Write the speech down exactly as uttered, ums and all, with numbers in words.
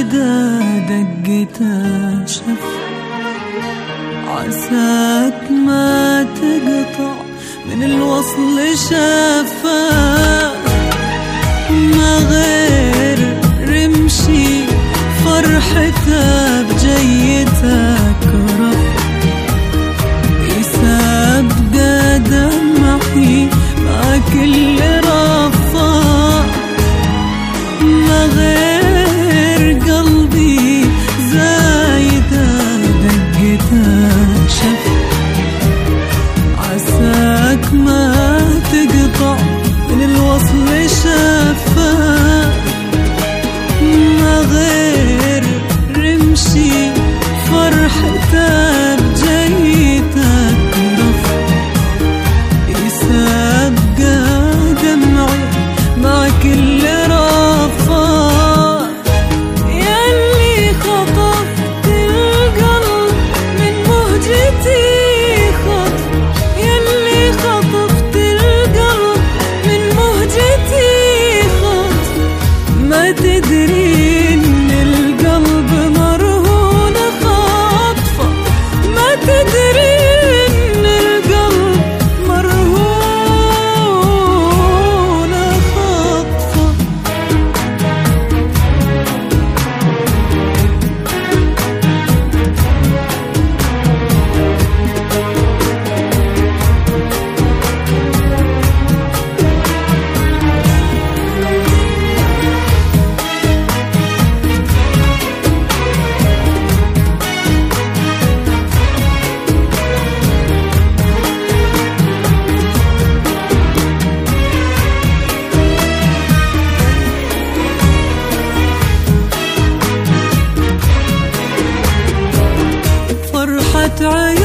نادى دقته شف، عساك ما تقطع من الوصل شفاه، ما غير رمشي فرحته بجيتك رف، يسابق دمعي مع كل رفاه، ما غير قلبي زايده دقته شف، عساك ما تقطع من الوصل شفاه، ما غير رمشي فرحته بجيتك رف، يسابق دمعي مع كل رفاه، ياللي خطفت القلب من مهجتي خطف، ياللي خطفت القلب من مهجتي خطف، ما تدري إن القلب مرهون خطفه، ما تدري إن القلب مرهون خطفه. فرحة عين